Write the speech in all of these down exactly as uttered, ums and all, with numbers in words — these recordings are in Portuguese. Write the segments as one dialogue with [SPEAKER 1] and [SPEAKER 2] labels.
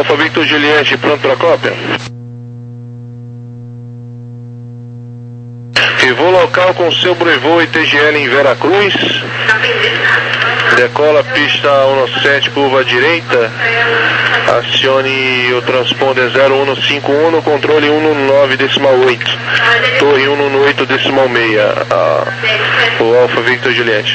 [SPEAKER 1] Alfa Victor Juliette, pronto para cópia. E voo local com seu Brevô e T G L em Veracruz. Decola pista um sete, curva direita. Acione o transponder zero um cinco um, controle um nove decimal oito. Torre um oito decimal seis. Ah, o Alfa Victor Juliette.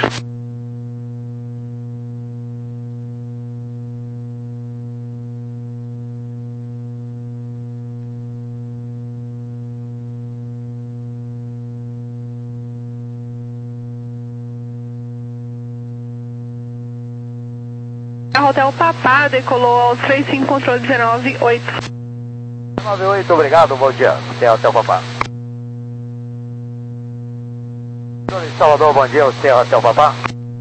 [SPEAKER 2] Hotel Papá decolou ao três cinco, controle dezenove oito.
[SPEAKER 3] dezenove oito, obrigado, bom dia. Você é Hotel Papá. Salvador, bom dia, você é Hotel Papá.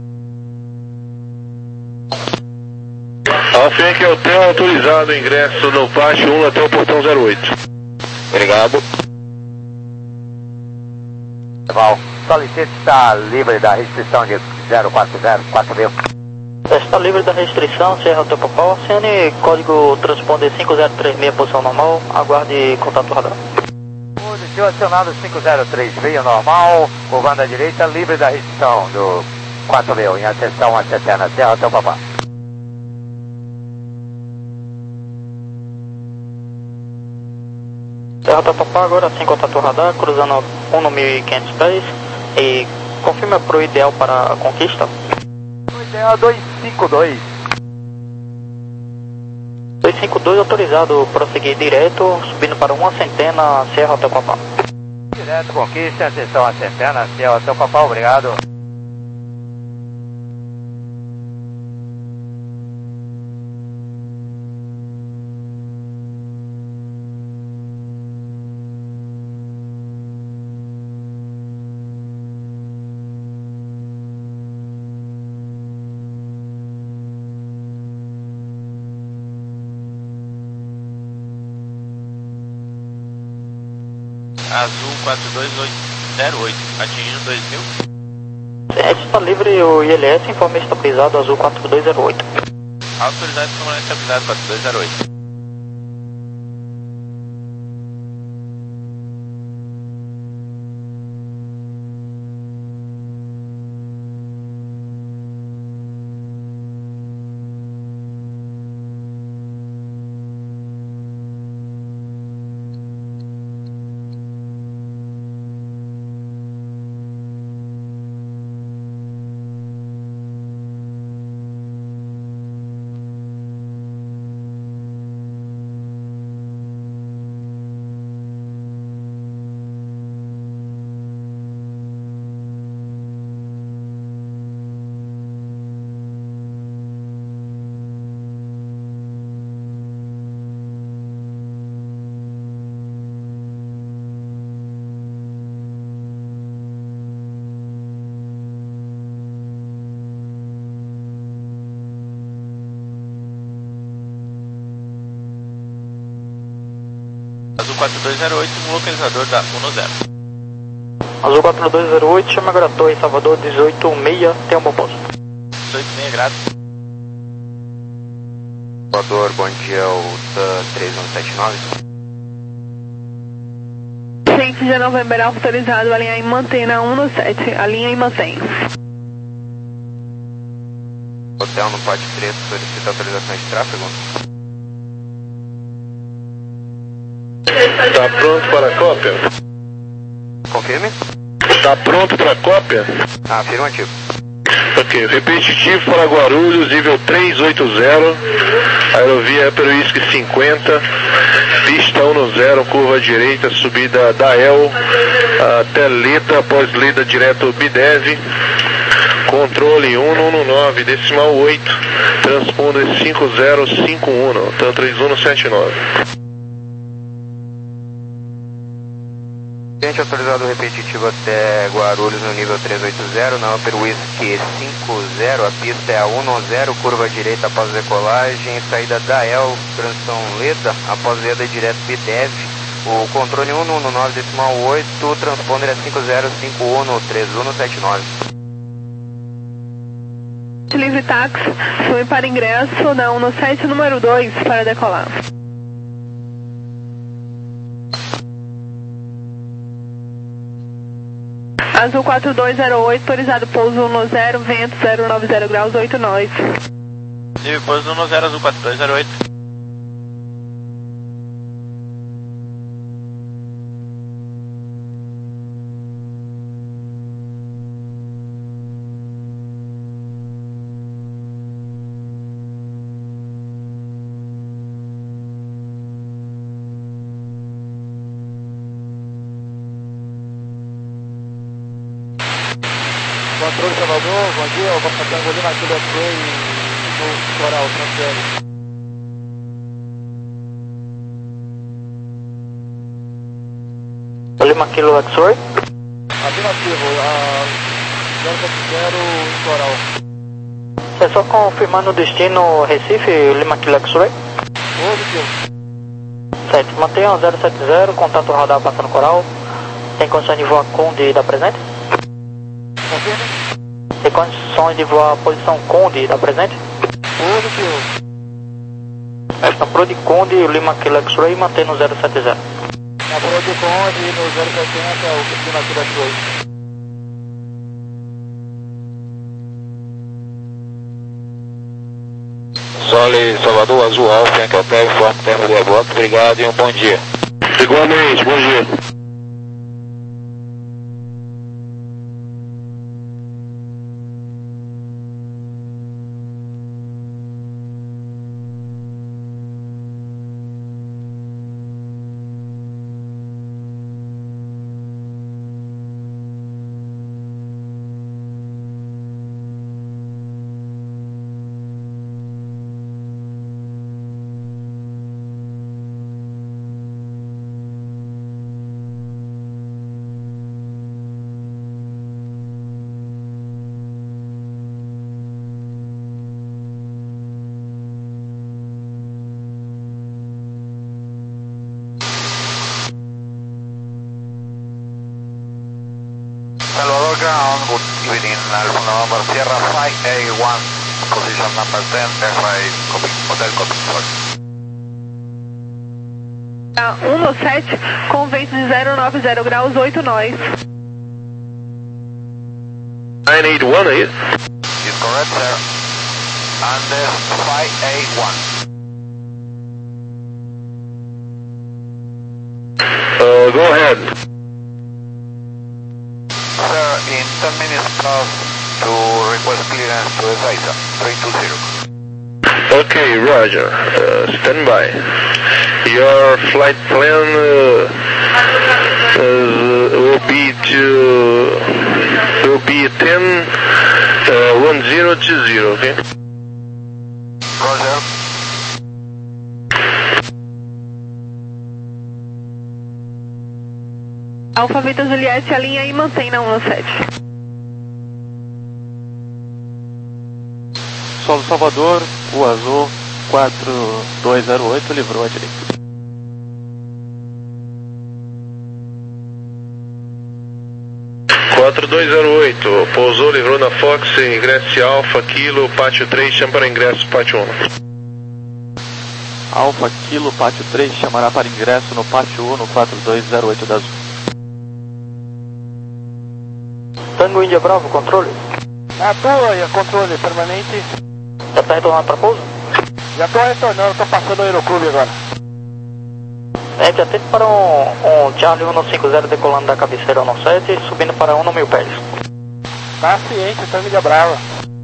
[SPEAKER 1] Alfa Hotel autorizado, ingresso no pátio um até o portão zero oito.
[SPEAKER 3] Obrigado. Val, solicite está livre da restrição de zero quatro zero, quatro mil.
[SPEAKER 4] Está livre da restrição, Serra Hotel Papá, oceane código transponder cinco zero três seis, posição normal, aguarde contato radar.
[SPEAKER 3] Positivo acionado cinco zero três seis, normal, curvando à direita, livre da restrição do quatro mil, em atenção a Setena, Serra Hotel Papá.
[SPEAKER 4] Serra Hotel Papá, agora sem contato radar, cruzando um mil e quinhentos pés, e confirma para o ideal para a conquista.
[SPEAKER 3] Ideal dois cinco dois.
[SPEAKER 4] dois cinco dois autorizado, prosseguir direto, subindo para uma centena, Serra Hotel Papá.
[SPEAKER 3] Direto, conquista, atenção a centena, Serra Hotel Papá, obrigado.
[SPEAKER 5] Azul quatro dois zero oito, atingindo dois mil.
[SPEAKER 4] Está livre o I L S, informe estabilizado Azul quatro dois zero oito.
[SPEAKER 5] Autorizado e comandante estabilizado quatro dois zero oito. Azul quatro dois zero oito, um localizador da um zero.
[SPEAKER 4] Azul quatro dois zero oito, chama agora Torre Salvador dezoito seis, tem um bom posto.
[SPEAKER 5] dezoito seis, grato.
[SPEAKER 3] Salvador, bom dia, o três um sete nove.
[SPEAKER 2] Gente de Novembro autorizado, alinhar e manter na um sete, alinha e mantém.
[SPEAKER 3] Hotel no Pátio três, solicita autorização de tráfego.
[SPEAKER 1] Está pronto para a cópia?
[SPEAKER 3] Confirme.
[SPEAKER 1] Está pronto para a cópia?
[SPEAKER 3] Afirmativo.
[SPEAKER 1] Ok, repetitivo para Guarulhos, nível trezentos e oitenta, aerovia Peruísque cinquenta, pista dez, curva direita, subida da El, até Leda, após Leda direto Bidev, controle um nove decimal oito, transponder cinco zero cinco um, então três um sete nove.
[SPEAKER 3] Cliente autorizado repetitivo até Guarulhos no nível trezentos e oitenta, na Upper Whisky cinquenta, a pista é a dez, curva direita após decolagem, saída da El, transição Leda, após Leda direto Bidev, o controle um nove decimal oito, o transponder é cinco zero cinco um, três um sete nove.
[SPEAKER 2] Livre táxi, filme para ingresso na um sete, número dois, para decolar. Azul quatro dois zero oito, autorizado pouso um zero, vento zero nove zero graus, oito nós.
[SPEAKER 5] E pouso um zero, Azul quatro dois zero oito.
[SPEAKER 6] Controle Salvador, bom dia, eu vou fazer um Lima Kilo X-Ray no Coral, transfere.
[SPEAKER 4] Lima Kilo X-Ray?
[SPEAKER 6] Afirmativo, a zero sete zero Coral.
[SPEAKER 4] É só confirmando o destino Recife, Lima Kilo X-Ray?
[SPEAKER 6] Positivo.
[SPEAKER 4] Certo, mantenha zero sete zero, contato radar passando Coral. Tem condições de voar Conde da presente?
[SPEAKER 6] Confirme.
[SPEAKER 4] Tem condições de voar a posição Conde da presente?
[SPEAKER 6] Positivo.
[SPEAKER 4] Esta Pro de Conde, Lima Kilo X-Ray, mantém no zero sete zero.
[SPEAKER 6] Na Pro de Conde, no zero setenta, o Lima Kilo X-Ray.
[SPEAKER 7] Sole Salvador, Azul Alfa, Yankee Hotel, Forte Termo de Reboque, obrigado e um bom dia.
[SPEAKER 1] Igualmente, bom dia.
[SPEAKER 3] Salvador ground, good evening, Alpha November Sierra five A one, position number ten, airframe, copy, hotel copy, sorry.
[SPEAKER 2] Tá, um sete, com vento de zero nove zero graus, oito nós.
[SPEAKER 1] nine eight one, é isso?
[SPEAKER 3] Is correct, sir. And uh, five A one.
[SPEAKER 1] Uh, go ahead.
[SPEAKER 3] Sir, in ten minutes plus to request clearance to Ezeiza, three two zero.
[SPEAKER 1] Okay, Roger. Uh, stand by. Your flight plan uh, uh, will be to will be ten uh, one zero two zero. Okay.
[SPEAKER 3] Roger.
[SPEAKER 2] Alfa Vita Juliette, alinha e mantém na um sete.
[SPEAKER 8] Solo Salvador, o Azul quatro dois zero oito, livrou à direita.
[SPEAKER 1] quatro dois zero oito, pousou, livrou na Fox, ingresso Alfa, Kilo, Pátio três, chama para ingresso, Pátio um.
[SPEAKER 8] Alfa, Kilo, Pátio três, chamará para ingresso no Pátio um no quatro dois zero oito da Azul.
[SPEAKER 4] Tango Índia Bravo, controle.
[SPEAKER 6] Na tua, e a controle permanente.
[SPEAKER 4] Já está retornando para pouso?
[SPEAKER 6] Já estou retornando, estou passando o Aeroclube agora.
[SPEAKER 4] É, já teve para um, um Charlie um cinco zero decolando da cabeceira um sete, subindo para um no mil pés.
[SPEAKER 6] Tá ciente, Tango Índia Brava.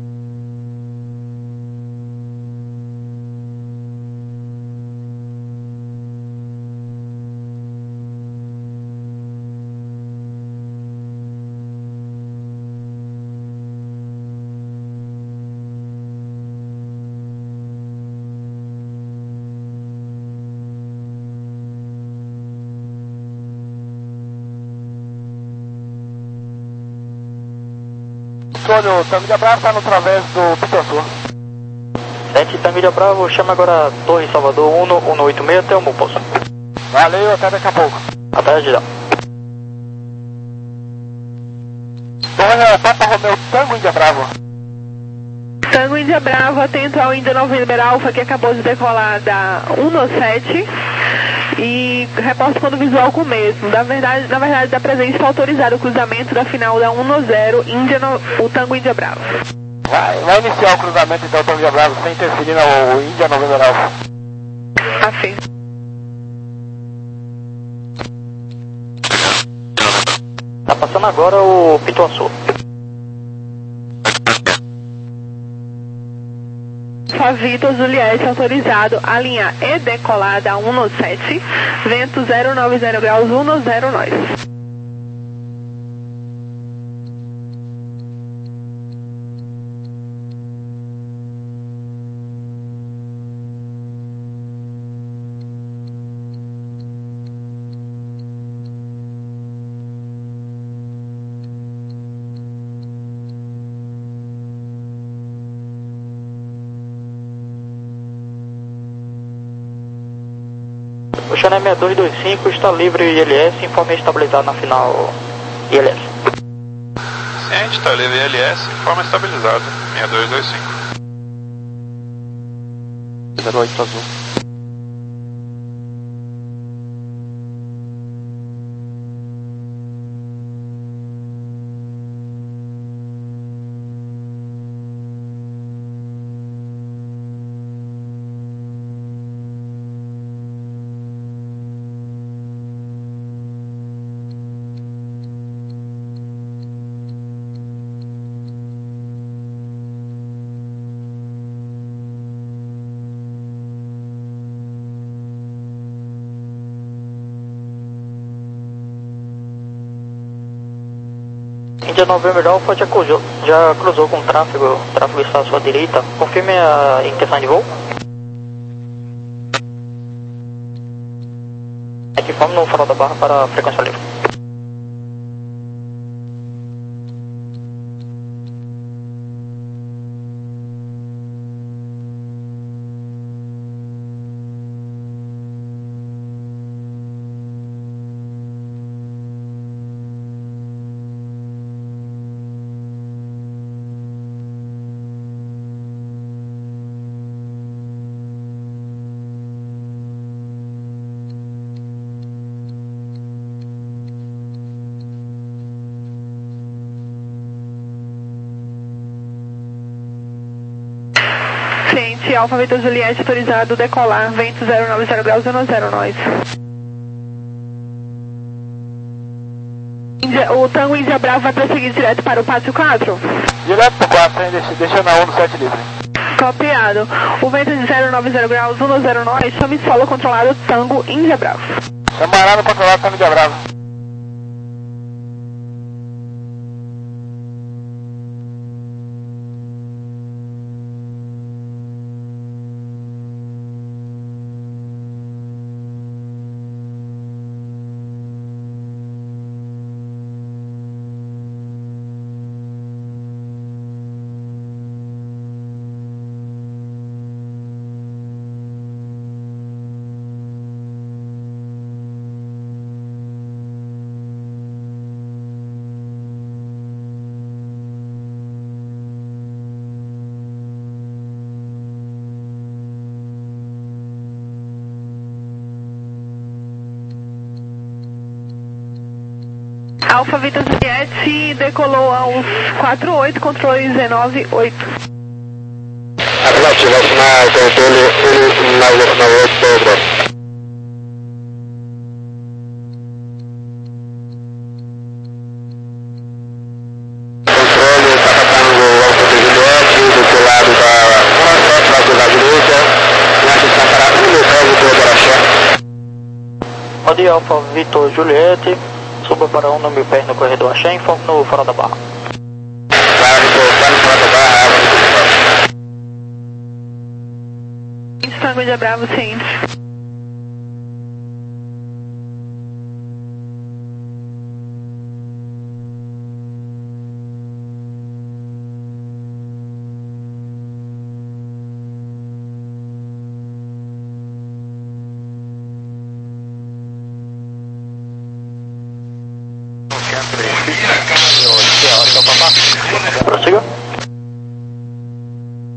[SPEAKER 6] Controle, o Tango Índia Brava está no través do Pitoçu.
[SPEAKER 4] sete Tango Índia Bravo, chama agora Torre Salvador um um oito seis até o meu posto.
[SPEAKER 6] Valeu, até daqui a pouco.
[SPEAKER 4] Até a gira.
[SPEAKER 6] Torre Papa Romeu, Tango Índia Bravo.
[SPEAKER 2] Tango Índia Brava, atento ao Índia November Alpha, que acabou de decolar da um no sete. E reporte quando visual com o mesmo. Na verdade, na verdade, da presença está autorizado o cruzamento da final da um no zero, Índia no, o Tango Índia Brava.
[SPEAKER 6] Vai, vai iniciar o cruzamento então, Tango Índia Brava, sem interferir no Índia November Alpha.
[SPEAKER 2] Afim.
[SPEAKER 4] Tá passando agora o Pituaçu.
[SPEAKER 2] Vitor Juliette, autorizado a linha E decolada um no sete, vento zero nove zero graus, um no zero nós.
[SPEAKER 4] O Channel seis dois dois cinco está livre I L S, informe estabilizado na final I L S.
[SPEAKER 9] Ciente, está livre I L S, informe estabilizado, seis dois dois cinco.
[SPEAKER 8] zero oito azul.
[SPEAKER 4] Índia November Alpha já cruzou, já cruzou com o tráfego, o tráfego está à sua direita. Confirme a intenção de voo. Equipamos no farol da barra para a frequência livre.
[SPEAKER 2] Ciente, Alfa Vitor Juliette, autorizado decolar, vento zero nove zero graus, um no zero nós. Índia, o Tango Índia Brava vai prosseguir direto para o Pátio quatro?
[SPEAKER 6] Direto para o quatro, hein? Deixa, deixa na um no sete livre.
[SPEAKER 2] Copiado. O vento de zero nove zero graus, um no zero nós, chame solo controlado Tango Índia Brava.
[SPEAKER 6] Chamarada controlado Tango Índia Brava.
[SPEAKER 2] Alfa Vitor Juliette decolou aos quatro oito, controle dezenove oito.
[SPEAKER 7] Afirmativo, assinar controle nove nove oito, Pedro. Controle, está passando o Alfa Vitor Juliette, do seu lado da uma sete, vai cruzar a direita, na atenção para um local do Pedro.
[SPEAKER 4] Pode Alfa Vitor Juliette. Suba para um no meu pé no corredor Axé, informe no farol da barra.
[SPEAKER 7] Vai, Vitor, vai no farol da barra, água no farol.
[SPEAKER 2] Tango Índia Bravo, ciente.
[SPEAKER 4] Prossiga.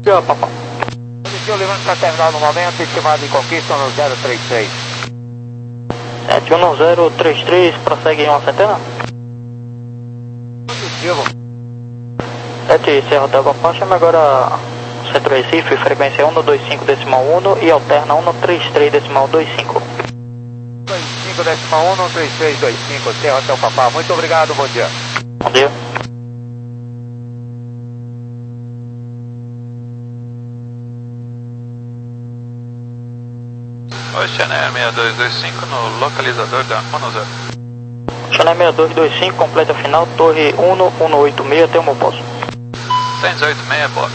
[SPEAKER 4] Tchau, papai.
[SPEAKER 3] Positivo, levando para terminal no momento, estimado de conquista no zero três seis.
[SPEAKER 4] sete um zero três três, prossegue em uma centena.
[SPEAKER 3] Positivo.
[SPEAKER 4] sete Serra Hotel Papa, chama agora Centro Recife, frequência um dois cinco decimal um e alterna um três três decimal dois cinco.
[SPEAKER 3] dois cinco decimal um, três três dois cinco, Serra Hotel Papa. Muito obrigado, bom dia.
[SPEAKER 4] Bom dia.
[SPEAKER 9] Oi, Channel seis dois dois cinco no localizador da um zero.
[SPEAKER 4] Channel seis dois dois cinco, completa final, torre um um oito seis, até o meu posto.
[SPEAKER 9] cento e dezoito seis, boa.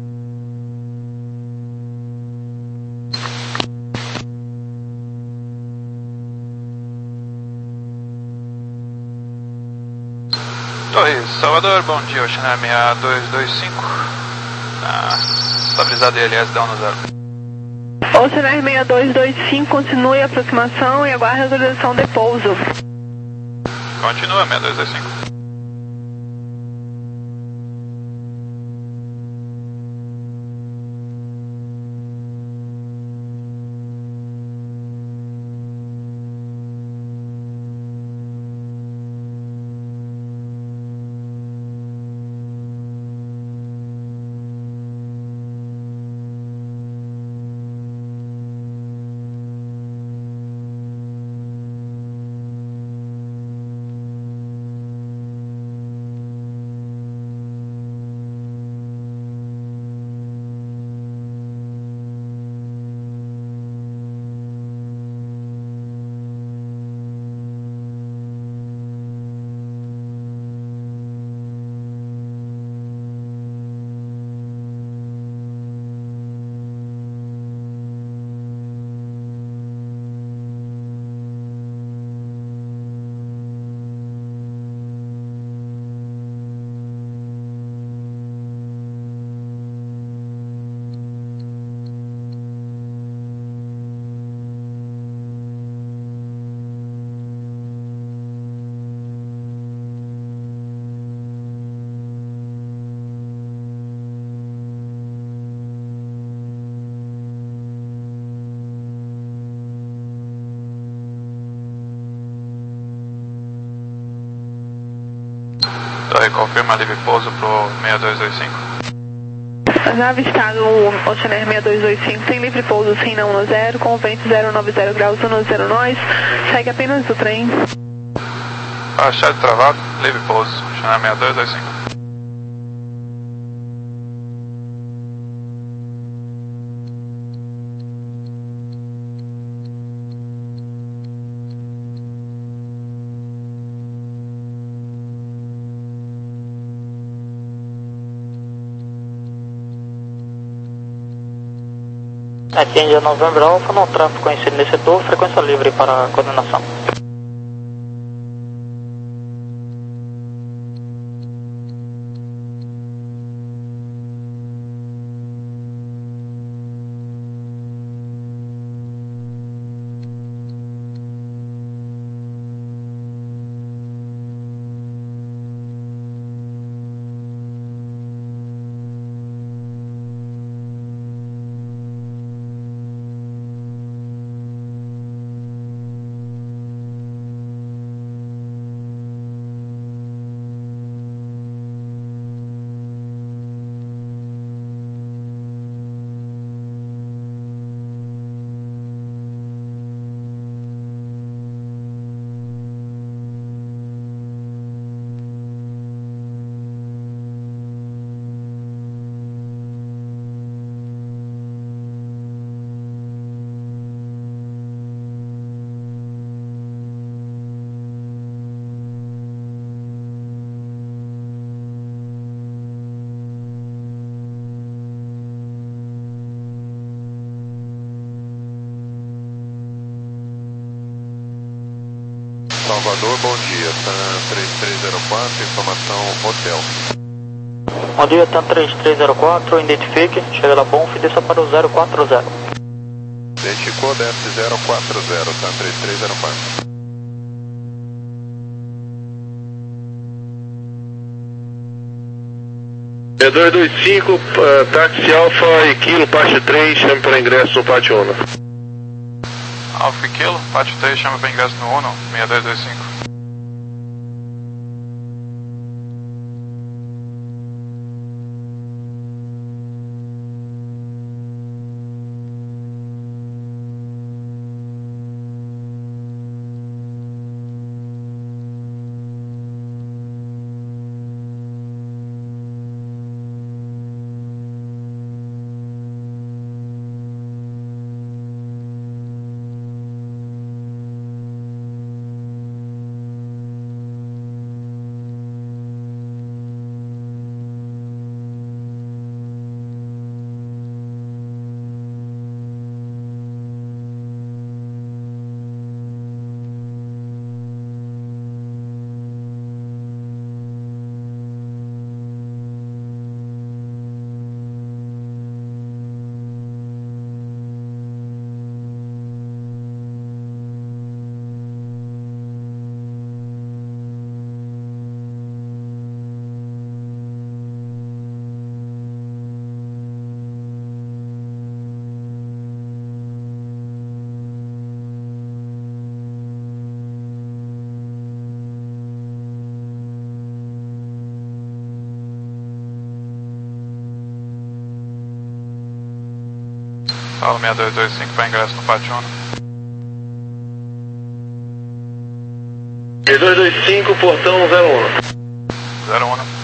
[SPEAKER 9] Torre Salvador, bom dia, Channel seis dois dois cinco. Ah, estabilizado I L S da um zero.
[SPEAKER 2] Oceanar seis dois dois cinco, continue a aproximação e aguarde a autorização de pouso.
[SPEAKER 9] Continua, seis dois dois cinco. Torre, confirma livre pouso pro seis dois dois cinco.
[SPEAKER 2] Já avistado o Oceanar seis dois dois cinco, tem livre pouso sim na um zero, com vento zero nove zero graus, um zero nós, segue apenas o trem.
[SPEAKER 9] Achado travado, livre pouso, Channel seis dois dois cinco.
[SPEAKER 4] Aqui em India Novembro Alfa, não tráfego conhecido nesse setor, frequência livre para a coordenação.
[SPEAKER 1] Salvador, bom dia, TAM três três zero quatro, informação hotel.
[SPEAKER 4] Bom dia, TAM três três zero quatro, identifique, chega da Bonf e desça para o zero quatro zero.
[SPEAKER 1] Identificou, desce zero quatro zero, TAM três três zero quatro. É dois dois cinco, uh, táxi Alfa e Kilo, parte três, chame para ingresso no pátio Uno.
[SPEAKER 9] Alfa e Kilo, pátio três, chama para ingresso no Uno, seis dois dois cinco. Fala seis dois dois cinco para ingresso no pátio Uno.
[SPEAKER 1] seis dois dois cinco, portão zero um.
[SPEAKER 9] zero um.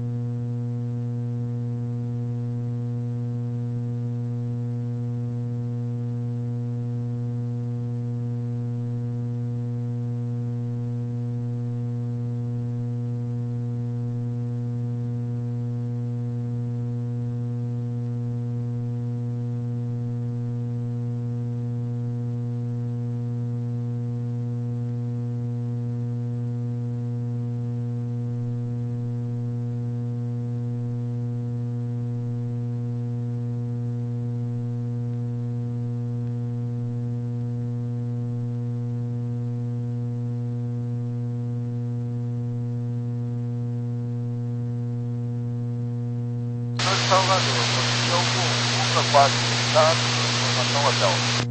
[SPEAKER 6] Salvador, conexão com Uca quatro, estado, informação hotel.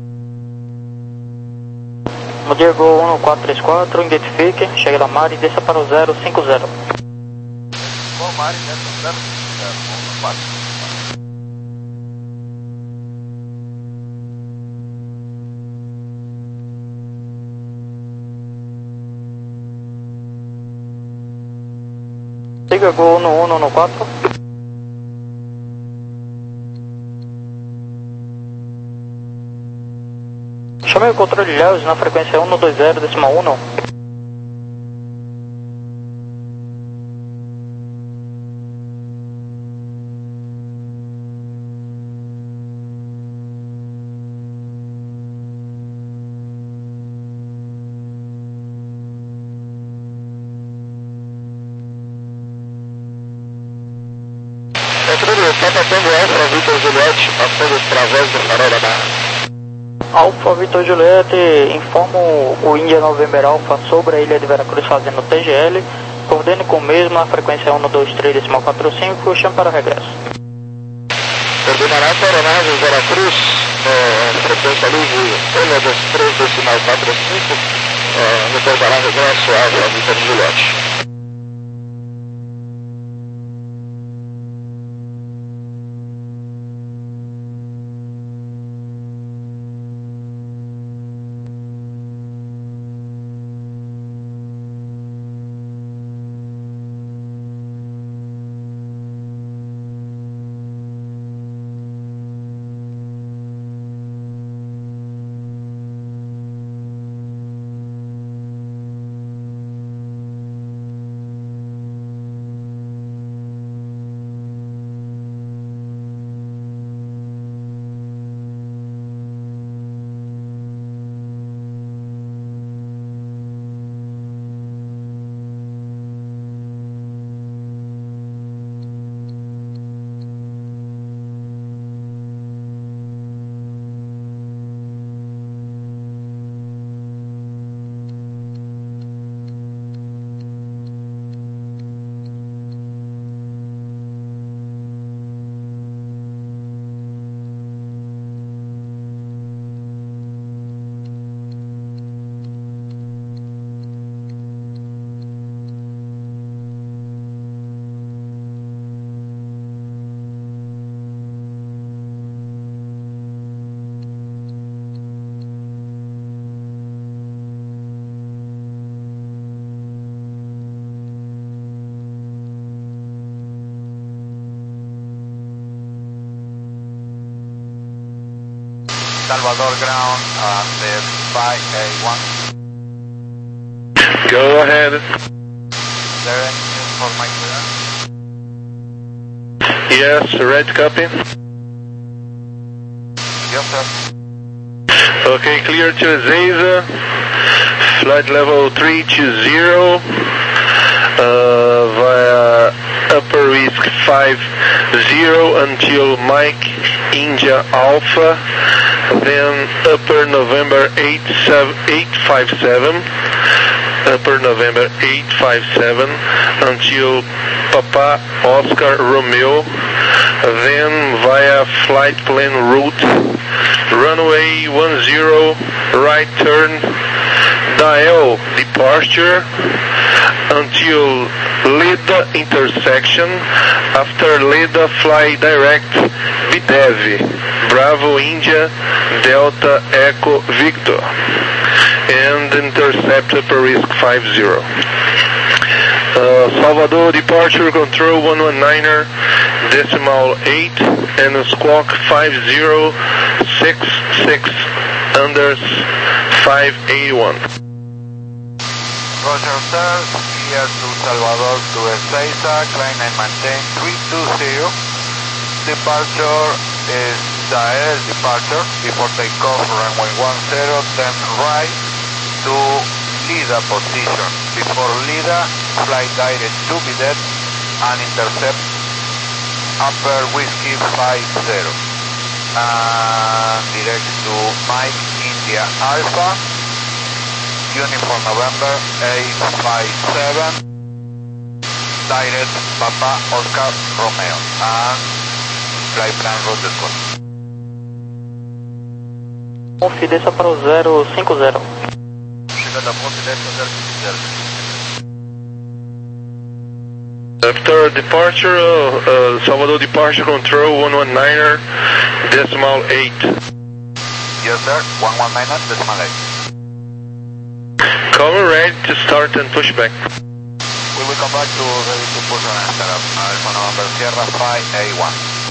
[SPEAKER 4] No Diego um quatro três quatro, identifique, chegue da Mari e desça para o zero cinco zero.
[SPEAKER 6] Qual Mari, desça zero cinco zero, Uca quatro.
[SPEAKER 4] Siga Gol no um no quatro. Chame o controle de Léus na frequência um dois zero decimal um.
[SPEAKER 7] Está passando Alfa Vitor Juliette, passando através do farol da barra.
[SPEAKER 4] Alfa Vitor Juliette, informa o Índia November Alfa sobre a ilha de Veracruz fazendo T G L. Coordene com o mesmo na frequência um dois três decimal quatro cinco, chame para o regresso.
[SPEAKER 7] Coordenará para a aeronave Veracruz, é, frequência ali de um dois três decimal quatro cinco, é, retornará regresso Alfa Vitor Juliette.
[SPEAKER 3] Salvador ground on the five A one.
[SPEAKER 1] Go ahead.
[SPEAKER 3] Is there any news for my clearance?
[SPEAKER 1] Yes, red copy.
[SPEAKER 3] Yes, sir.
[SPEAKER 1] Okay, clear to Ezeiza. Flight level three two zero. Uh, via upper risk five zero until Mike India Alpha, then upper November eight five seven, upper November eight five seven until Papa Oscar Romeo, then via flight plan route runway one zero right turn dial departure until Leda intersection. After Leda, fly direct Videv, Bravo India, Delta Echo Victor, and intercept upper risk five zero. Uh, Salvador departure control one one niner decimal eight and squawk five zero six six under five eighty-one.
[SPEAKER 3] Roger, sir. Here to Salvador to Ezeiza, climb and maintain three two zero. Departure is Dael departure. Before takeoff, runway one zero, then right to Lida position. Before Lida, fly direct to Bidet and intercept upper whiskey five zero. And direct to Mike India Alpha. Uniform November eight five seven, direct Papa Oscar Romeo, and flight plan route discussed.
[SPEAKER 4] Confidencia para o zero cinco zero.
[SPEAKER 3] Chegada a Confidência zero cinco zero.
[SPEAKER 1] After departure, uh, uh, Salvador departure control one one niner decimal eight.
[SPEAKER 3] Yes, sir. one one niner decimal eight.
[SPEAKER 1] Cover ready to start and push back.
[SPEAKER 3] We will come back to ready to push and start up. Alpha November Sierra five A one.